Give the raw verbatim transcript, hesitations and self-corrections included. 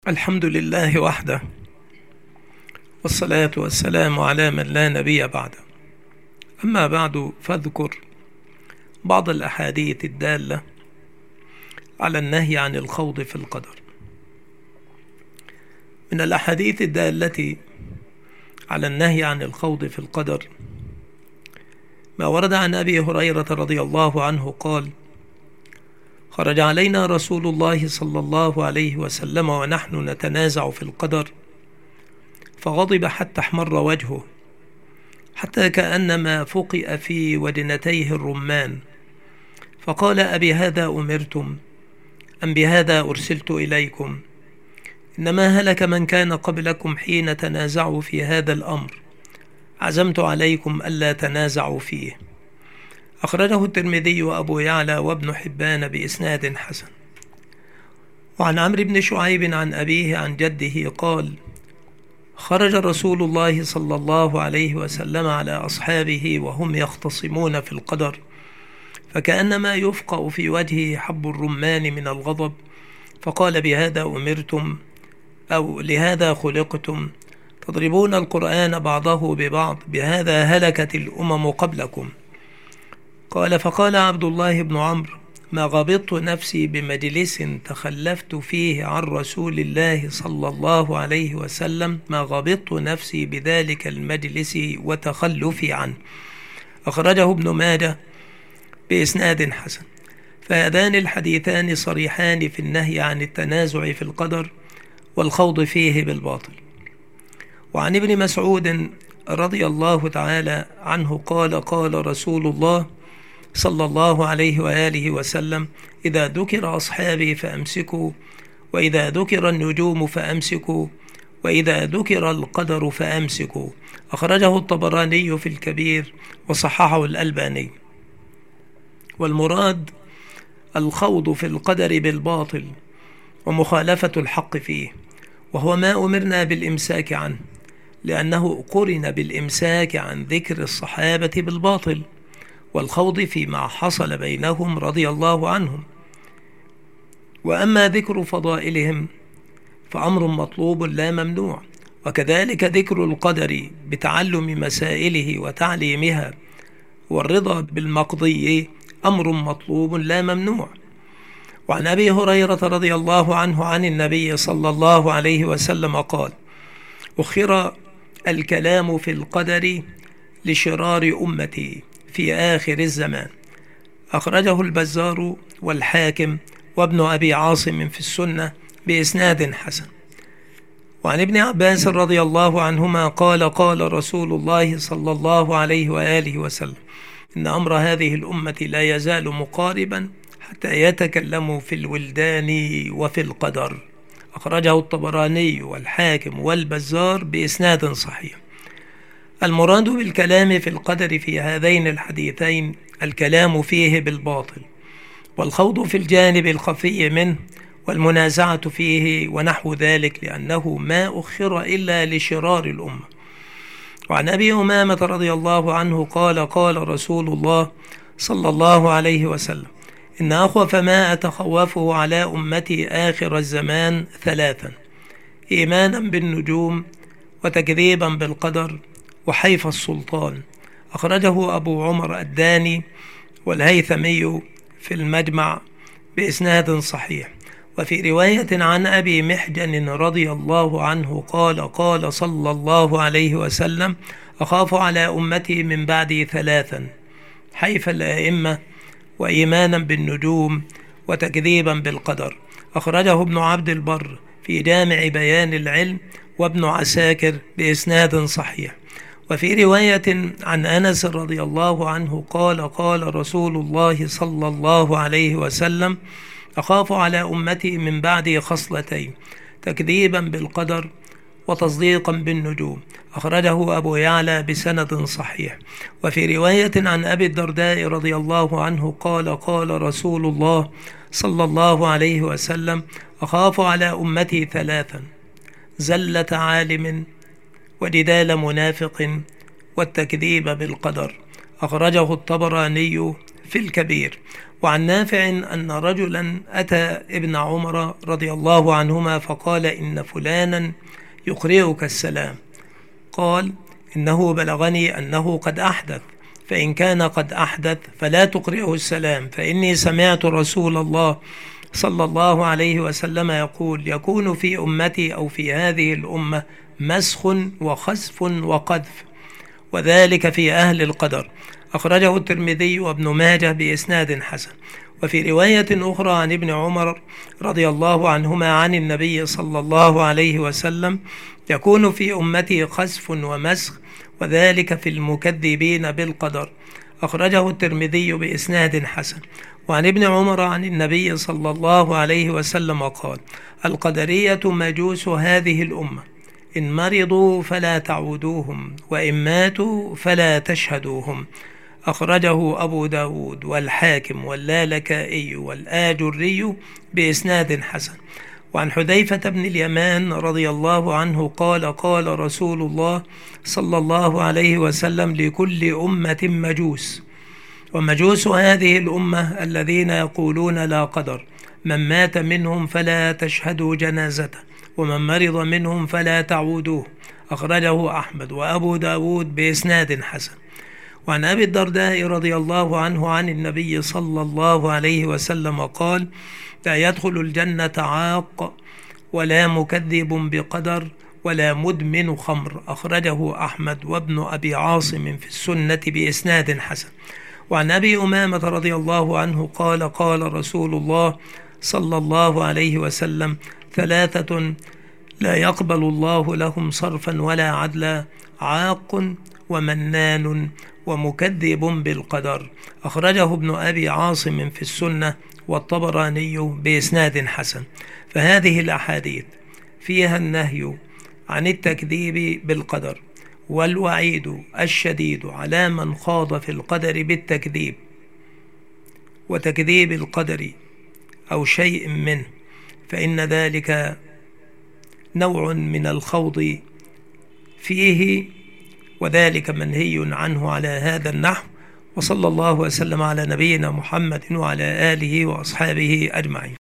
الحمد لله وحده، والصلاة والسلام على من لا نبي بعده. أما بعد، فاذكر بعض الأحاديث الدالة على النهي عن الخوض في القدر. من الأحاديث الدالة على النهي عن الخوض في القدر ما ورد عن أبي هريرة رضي الله عنه قال: خرج علينا رسول الله صلى الله عليه وسلم ونحن نتنازع في القدر، فغضب حتى احمر وجهه، حتى كأنما فقئ في ودنتيه الرمان، فقال: أبي هذا أمرتم أم بهذا أرسلت إليكم؟ إنما هلك من كان قبلكم حين تنازعوا في هذا الأمر، عزمت عليكم ألا تنازعوا فيه. أخرجه الترمذي وأبو يعلى وابن حبان بإسناد حسن. وعن عمرو بن شعيب عن أبيه عن جده قال: خرج رسول الله صلى الله عليه وسلم على أصحابه وهم يختصمون في القدر، فكأنما يفقأ في وجهه حب الرمان من الغضب، فقال: بهذا أمرتم أو لهذا خلقتم؟ تضربون القرآن بعضه ببعض، بهذا هلكت الأمم قبلكم. قال: فقال عبد الله بن عمرو: ما غبطت نفسي بمجلس تخلفت فيه عن رسول الله صلى الله عليه وسلم ما غبطت نفسي بذلك المجلس وتخلفي عنه. أخرجه ابن ماجه بإسناد حسن. فهذان الحديثان صريحان في النهي عن التنازع في القدر والخوض فيه بالباطل. وعن ابن مسعود رضي الله تعالى عنه قال: قال رسول الله صلى الله عليه وآله وسلم: إذا ذكر أصحابي فأمسكوا، وإذا ذكر النجوم فأمسكوا، وإذا ذكر القدر فأمسكوا. أخرجه الطبراني في الكبير وصححه الألباني. والمراد الخوض في القدر بالباطل ومخالفة الحق فيه، وهو ما أمرنا بالإمساك عنه، لأنه قرن بالإمساك عن ذكر الصحابة بالباطل والخوض فيما حصل بينهم رضي الله عنهم. وأما ذكر فضائلهم فأمر مطلوب لا ممنوع، وكذلك ذكر القدر بتعلم مسائله وتعليمها، والرضا بالمقضي أمر مطلوب لا ممنوع. وعن أبي هريرة رضي الله عنه عن النبي صلى الله عليه وسلم قال: أخر الكلام في القدر لشرار أمتي في آخر الزمان. أخرجه البزار والحاكم وابن أبي عاصم في السنة بإسناد حسن. وعن ابن عباس رضي الله عنهما قال: قال رسول الله صلى الله عليه وآله وسلم: إن أمر هذه الأمة لا يزال مقاربا حتى يتكلموا في الولدان وفي القدر. أخرجه الطبراني والحاكم والبزار بإسناد صحيح. المراد بالكلام في القدر في هذين الحديثين الكلام فيه بالباطل، والخوض في الجانب الخفي منه، والمنازعة فيه ونحو ذلك، لأنه ما أخر إلا لشرار الأمة. وعن أبي أمامة رضي الله عنه قال: قال رسول الله صلى الله عليه وسلم: إن أخوف ما أتخوفه على أمتي آخر الزمان ثلاثا: إيمانا بالنجوم، وتكذيبا بالقدر، وحيف السلطان. أخرجه أبو عمر الداني والهيثمي في المجمع بإسناد صحيح. وفي رواية عن أبي محجن رضي الله عنه قال: قال صلى الله عليه وسلم: أخاف على أمتي من بعدي ثلاثا: حيف الأئمة، وإيمانا بالنجوم، وتكذيبا بالقدر. أخرجه ابن عبد البر في جامع بيان العلم وابن عساكر بإسناد صحيح. وفي رواية عن أنس رضي الله عنه قال: قال رسول الله صلى الله عليه وسلم: أخاف على أمتي من بعدي خصلتين: تكذيبا بالقدر، وتصديقا بالنجوم. أخرجه أبو يعلى بسند صحيح. وفي رواية عن أبي الدرداء رضي الله عنه قال: قال رسول الله صلى الله عليه وسلم: أخاف على أمتي ثلاثا: زلة عالم، وجدال منافق، والتكذيب بالقدر. أخرجه الطبراني في الكبير. وعن نافع أن رجلا أتى ابن عمر رضي الله عنهما فقال: إن فلانا يقرئك السلام. قال: إنه بلغني أنه قد أحدث، فإن كان قد أحدث فلا تقرئه السلام، فإني سمعت رسول الله صلى الله عليه وسلم يقول: يكون في أمتي أو في هذه الأمة مسخ وخسف وقذف، وذلك في أهل القدر. أخرجه الترمذي وابن ماجه بإسناد حسن. وفي رواية أخرى عن ابن عمر رضي الله عنهما عن النبي صلى الله عليه وسلم: يكون في أمتي خسف ومسخ، وذلك في المكذبين بالقدر. أخرجه الترمذي بإسناد حسن. وعن ابن عمر عن النبي صلى الله عليه وسلم قال: القدرية مجوس هذه الأمة، إن مرضوا فلا تعودوهم، وإن ماتوا فلا تشهدوهم. أخرجه أبو داود والحاكم واللالكائي والآجري بإسناد حسن. وعن حذيفة بن اليمان رضي الله عنه قال: قال رسول الله صلى الله عليه وسلم: لكل أمة مجوس، ومجوس هذه الأمة الذين يقولون لا قدر، من مات منهم فلا تشهدوا جنازته، ومن مرض منهم فلا تعودوه. أخرجه أحمد وأبو داود بإسناد حسن. وعن أبي الدرداء رضي الله عنه عن النبي صلى الله عليه وسلم قال: لا يدخل الجنة عاق، ولا مكذب بقدر، ولا مدمن خمر. أخرجه أحمد وابن أبي عاصم في السنة بإسناد حسن. وعن أبي أمامة رضي الله عنه قال: قال رسول الله صلى الله عليه وسلم: ثلاثة لا يقبل الله لهم صرفا ولا عدلا: عاق، ومنان، ومكذب بالقدر. أخرجه ابن أبي عاصم في السنة والطبراني بإسناد حسن. فهذه الأحاديث فيها النهي عن التكذيب بالقدر، والوعيد الشديد على من خاض في القدر بالتكذيب وتكذيب القدر أو شيء منه، فإن ذلك نوع من الخوض فيه، وذلك منهي عنه على هذا النحو. وصلى الله وسلم على نبينا محمد وعلى آله وأصحابه أجمعين.